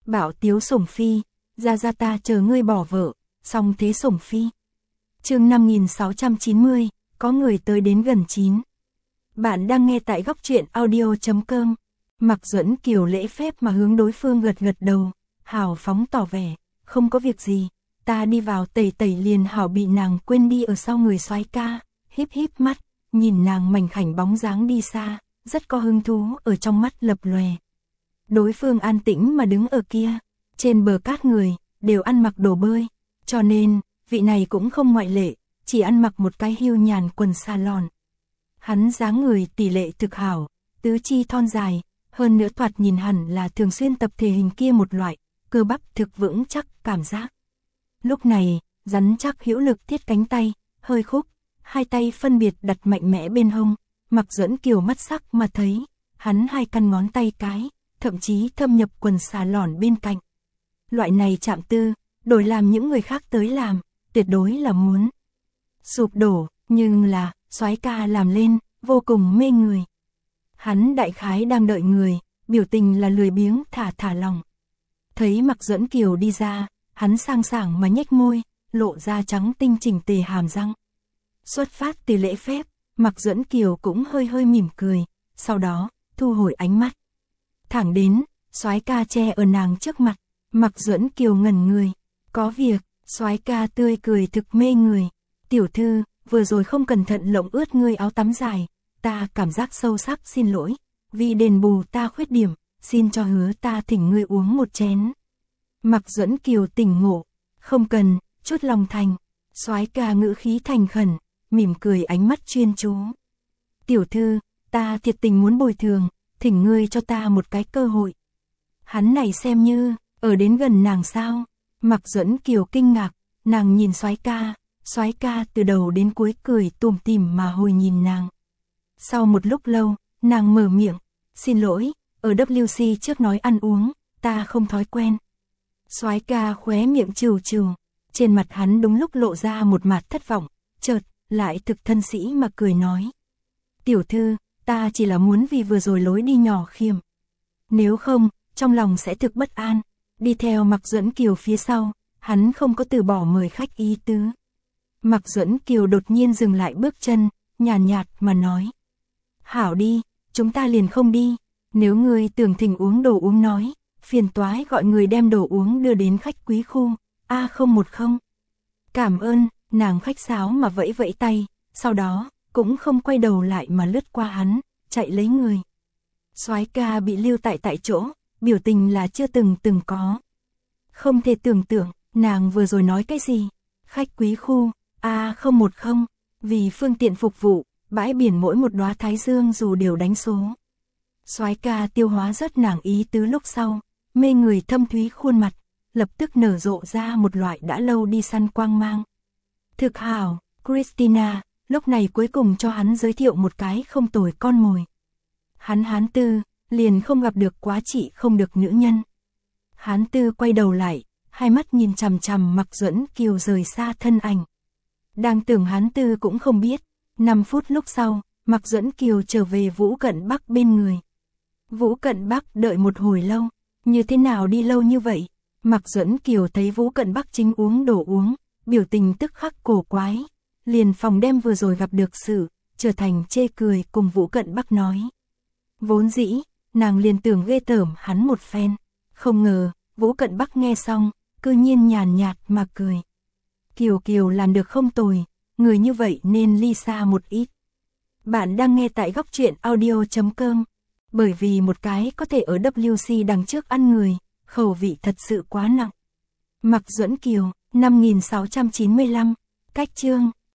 Bảo tiếu sủng phi, ra ta chờ ngươi bỏ vợ, xong thế sủng phi. Chương 5690, có người tới đến gần 9. Bạn đang nghe tại góc truyện audio.com. Mạc Duẫn Kiều lễ phép mà hướng đối phương gật gật đầu, hào phóng tỏ vẻ, không có việc gì, ta đi vào tẩy tẩy liền hảo, bị nàng quên đi ở sau người soái ca, híp híp mắt, nhìn nàng mảnh khảnh bóng dáng đi xa, rất có hứng thú ở trong mắt lập lòe. Đối phương an tĩnh mà đứng ở kia, trên bờ cát người đều ăn mặc đồ bơi, cho nên vị này cũng không ngoại lệ, chỉ ăn mặc một cái hưu nhàn quần sa lòn. Hắn dáng người tỷ lệ thực hảo, tứ chi thon dài, hơn nữa thoạt nhìn hẳn là thường xuyên tập thể hình kia một loại, cơ bắp thực vững chắc cảm giác. Lúc này, rắn chắc hữu lực thiết cánh tay, hơi khúc, hai tay phân biệt đặt mạnh mẽ bên hông, Mạc Duẫn Kiều mắt sắc mà thấy, hắn hai căn ngón tay cái, thậm chí thâm nhập quần xà lòn bên cạnh. Loại này chạm tư, đổi làm những người khác tới làm, tuyệt đối là muốn sụp đổ, nhưng là, soái ca làm lên, vô cùng mê người. Hắn đại khái đang đợi người, biểu tình là lười biếng thả lòng. Thấy Mạc Duẫn Kiều đi ra, hắn sang sảng mà nhếch môi, lộ ra trắng tinh chỉnh tề hàm răng. Xuất phát từ lễ phép, Mạc Duẫn Kiều cũng hơi mỉm cười, sau đó, thu hồi ánh mắt. Thẳng đến, soái ca che ở nàng trước mặt, Mạc Duẫn Kiều ngẩn người, có việc, soái ca tươi cười thực mê người. Tiểu thư, vừa rồi không cẩn thận lộng ướt ngươi áo tắm dài, ta cảm giác sâu sắc xin lỗi, vì đền bù ta khuyết điểm, xin cho hứa ta thỉnh ngươi uống một chén. Mạc Duẫn Kiều tỉnh ngộ, không cần, chút lòng thành, soái ca ngữ khí thành khẩn, mỉm cười ánh mắt chuyên chú. Tiểu thư, ta thiệt tình muốn bồi thường, thỉnh ngươi cho ta một cái cơ hội. Hắn này xem như, ở đến gần nàng sao? Mạc Duẫn Kiều kinh ngạc, nàng nhìn soái ca từ đầu đến cuối cười tủm tỉm mà hồi nhìn nàng. Sau một lúc lâu, nàng mở miệng, xin lỗi, ở WC trước nói ăn uống, ta không thói quen. Soái ca khóe miệng trừ, trên mặt hắn đúng lúc lộ ra một mặt thất vọng, chợt lại thực thân sĩ mà cười nói. Tiểu thư, ta chỉ là muốn vì vừa rồi lối đi nhỏ khiêm. Nếu không, trong lòng sẽ thực bất an. Đi theo Mạc Duẫn Kiều phía sau, hắn không có từ bỏ mời khách ý tứ. Mạc Duẫn Kiều đột nhiên dừng lại bước chân, nhàn nhạt mà nói. Hảo đi, chúng ta liền không đi. Nếu ngươi tưởng thỉnh uống đồ uống nói, phiền toái gọi người đem đồ uống đưa đến khách quý khu A010. Cảm ơn, nàng khách sáo mà vẫy vẫy tay, sau đó, cũng không quay đầu lại mà lướt qua hắn, chạy lấy người. Soái ca bị lưu tại chỗ, biểu tình là chưa từng có. Không thể tưởng tượng, nàng vừa rồi nói cái gì? Khách quý khu A010, vì phương tiện phục vụ, bãi biển mỗi một đóa thái dương dù đều đánh số. Soái ca tiêu hóa rất nàng ý tứ lúc sau, mê người thâm thúy khuôn mặt, lập tức nở rộ ra một loại đã lâu đi săn quang mang. Thực hảo, Christina, lúc này cuối cùng cho hắn giới thiệu một cái không tồi con mồi. Hán tư, liền không gặp được quá trị không được nữ nhân. Hán tư quay đầu lại, hai mắt nhìn chằm chằm Mạc Duẫn Kiều rời xa thân ảnh. Đang tưởng hán tư cũng không biết, 5 phút lúc sau, Mạc Duẫn Kiều trở về Vũ Cận Bắc bên người. Vũ Cận Bắc đợi một hồi lâu, như thế nào đi lâu như vậy? Mạc Duẫn Kiều thấy Vũ Cận Bắc chính uống đồ uống, biểu tình tức khắc cổ quái, liền phòng đem vừa rồi gặp được sự, trở thành chê cười cùng Vũ Cận Bắc nói. Vốn dĩ, nàng liền tưởng ghê tởm hắn một phen, không ngờ, Vũ Cận Bắc nghe xong, cư nhiên nhàn nhạt mà cười. Kiều làm được không tồi, người như vậy nên ly xa một ít. Bạn đang nghe tại góc truyện audio.com, bởi vì một cái có thể ở WC đằng trước ăn người, khẩu vị thật sự quá nặng. Mạc Duẫn Kiều, 5695, cách chương.